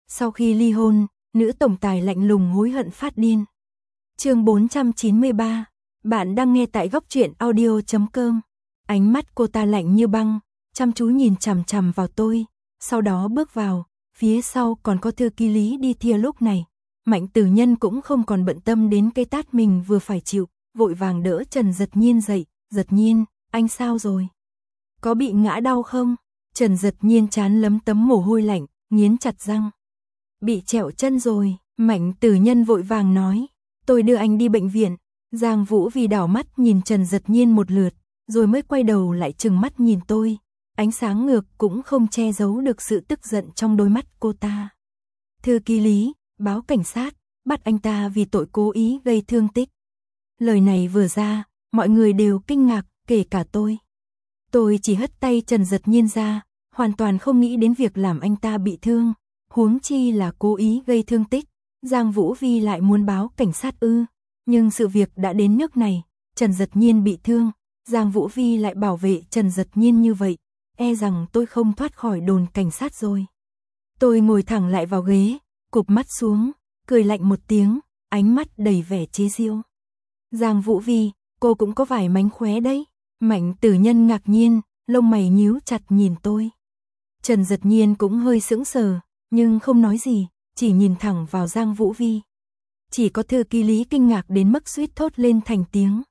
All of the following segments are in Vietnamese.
Sau khi ly hôn, nữ tổng tài lạnh lùng hối hận phát điên. Chương 493. Bạn đang nghe tại góc truyện audio.com. Ánh mắt cô ta lạnh như băng, chăm chú nhìn chằm chằm vào tôi, sau đó bước vào, phía sau còn có thư ký Lý đi theo. Lúc này, Mạnh Tử Nhân cũng không còn bận tâm đến cái tát mình vừa phải chịu, vội vàng đỡ Trần Dật Nhiên dậy. Dật Nhiên, anh sao rồi? Có bị ngã đau không? Trần Dật Nhiên trán lấm tấm mồ hôi lạnh, nghiến chặt răng. Bị trẹo chân rồi, Mạnh Tử Nhân vội vàng nói. Tôi đưa anh đi bệnh viện. Giang Vũ vì đảo mắt nhìn Trần Dật Nhiên một lượt, rồi mới quay đầu lại trừng mắt nhìn tôi. Ánh sáng ngược cũng không che giấu được sự tức giận trong đôi mắt cô ta. Thư ký Lý, báo cảnh sát, bắt anh ta vì tội cố ý gây thương tích. Lời này vừa ra, mọi người đều kinh ngạc, kể cả tôi. Tôi chỉ hất tay Trần Dật Nhiên ra, hoàn toàn không nghĩ đến việc làm anh ta bị thương, huống chi là cố ý gây thương tích. Giang Vũ Vi lại muốn báo cảnh sát ư? Nhưng sự việc đã đến nước này, Trần Dật Nhiên bị thương, Giang Vũ Vi lại bảo vệ Trần Dật Nhiên như vậy, e rằng tôi không thoát khỏi đồn cảnh sát rồi. Tôi ngồi thẳng lại vào ghế, cụp mắt xuống, cười lạnh một tiếng, ánh mắt đầy vẻ chế giễu. Giang Vũ Vi, cô cũng có vài mánh khóe đấy. Mạnh Tử Nhân ngạc nhiên, lông mày nhíu chặt nhìn tôi. Trần Dật Nhiên cũng hơi sững sờ, nhưng không nói gì, chỉ nhìn thẳng vào Giang Vũ Vi. Chỉ có thư ký Lý kinh ngạc đến mức suýt thốt lên thành tiếng.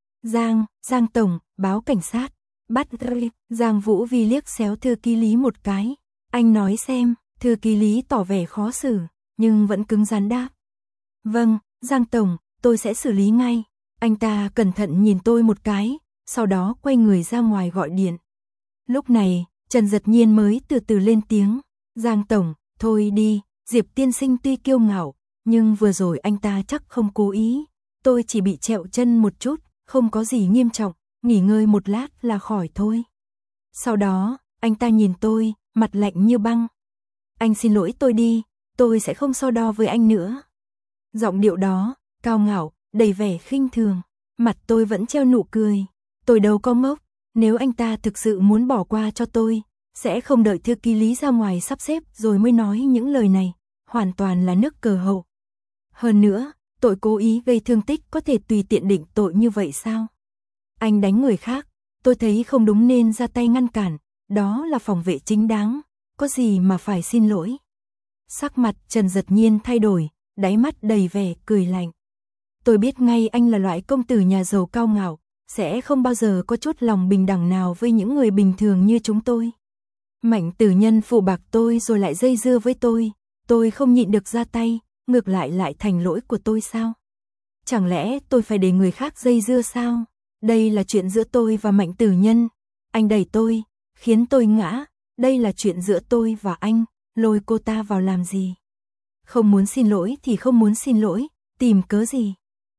Giang Tổng, báo cảnh sát, bắt. Giang Vũ Vi liếc xéo thư ký Lý một cái. Anh nói xem. Thư ký Lý tỏ vẻ khó xử, nhưng vẫn cứng rắn đáp. Vâng, Giang Tổng, tôi sẽ xử lý ngay. Anh ta cẩn thận nhìn tôi một cái, sau đó quay người ra ngoài gọi điện. Lúc này, Trần Dật Nhiên mới từ từ lên tiếng. Giang Tổng, thôi đi, Diệp tiên sinh tuy kiêu ngạo, nhưng vừa rồi anh ta chắc không cố ý. Tôi chỉ bị trẹo chân một chút, không có gì nghiêm trọng, nghỉ ngơi một lát là khỏi thôi. Sau đó, anh ta nhìn tôi, mặt lạnh như băng. Anh xin lỗi tôi đi, tôi sẽ không so đo với anh nữa. Giọng điệu đó, cao ngạo, đầy vẻ khinh thường, mặt tôi vẫn treo nụ cười. Tôi đâu có ngốc, nếu anh ta thực sự muốn bỏ qua cho tôi, sẽ không đợi thư ký Lý ra ngoài sắp xếp rồi mới nói những lời này, hoàn toàn là nước cờ hậu. Hơn nữa, tội cố ý gây thương tích có thể tùy tiện định tội như vậy sao? Anh đánh người khác, tôi thấy không đúng nên ra tay ngăn cản, đó là phòng vệ chính đáng, có gì mà phải xin lỗi. Sắc mặt Trần Dật Nhiên thay đổi, đáy mắt đầy vẻ cười lạnh. Tôi biết ngay anh là loại công tử nhà giàu cao ngạo, sẽ không bao giờ có chút lòng bình đẳng nào với những người bình thường như chúng tôi. Mạnh Tử Nhân phụ bạc tôi rồi lại dây dưa với tôi không nhịn được ra tay, ngược lại thành lỗi của tôi sao? Chẳng lẽ tôi phải để người khác dây dưa sao? Đây là chuyện giữa tôi và Mạnh Tử Nhân, anh đẩy tôi, khiến tôi ngã, đây là chuyện giữa tôi và anh, lôi cô ta vào làm gì? Không muốn xin lỗi thì không muốn xin lỗi, tìm cớ gì?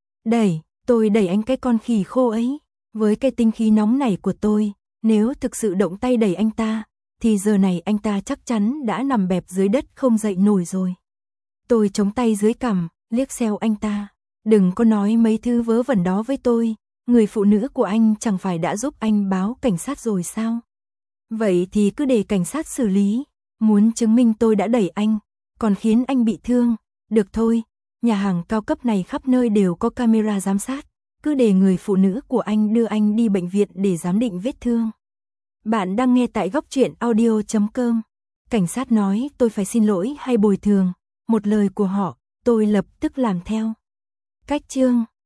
Tôi đẩy anh cái con khỉ khô ấy, với cái tinh khí nóng này của tôi, nếu thực sự động tay đẩy anh ta, thì giờ này anh ta chắc chắn đã nằm bẹp dưới đất không dậy nổi rồi. Tôi chống tay dưới cằm, liếc xéo anh ta. Đừng có nói mấy thứ vớ vẩn đó với tôi, người phụ nữ của anh chẳng phải đã giúp anh báo cảnh sát rồi sao? Vậy thì cứ để cảnh sát xử lý, muốn chứng minh tôi đã đẩy anh, còn khiến anh bị thương, được thôi, nhà hàng cao cấp này khắp nơi đều có camera giám sát, cứ để người phụ nữ của anh đưa anh đi bệnh viện để giám định vết thương. Bạn đang nghe tại góc truyện audio.com. Cảnh sát nói tôi phải xin lỗi hay bồi thường, một lời của họ, tôi lập tức làm theo. Cách chương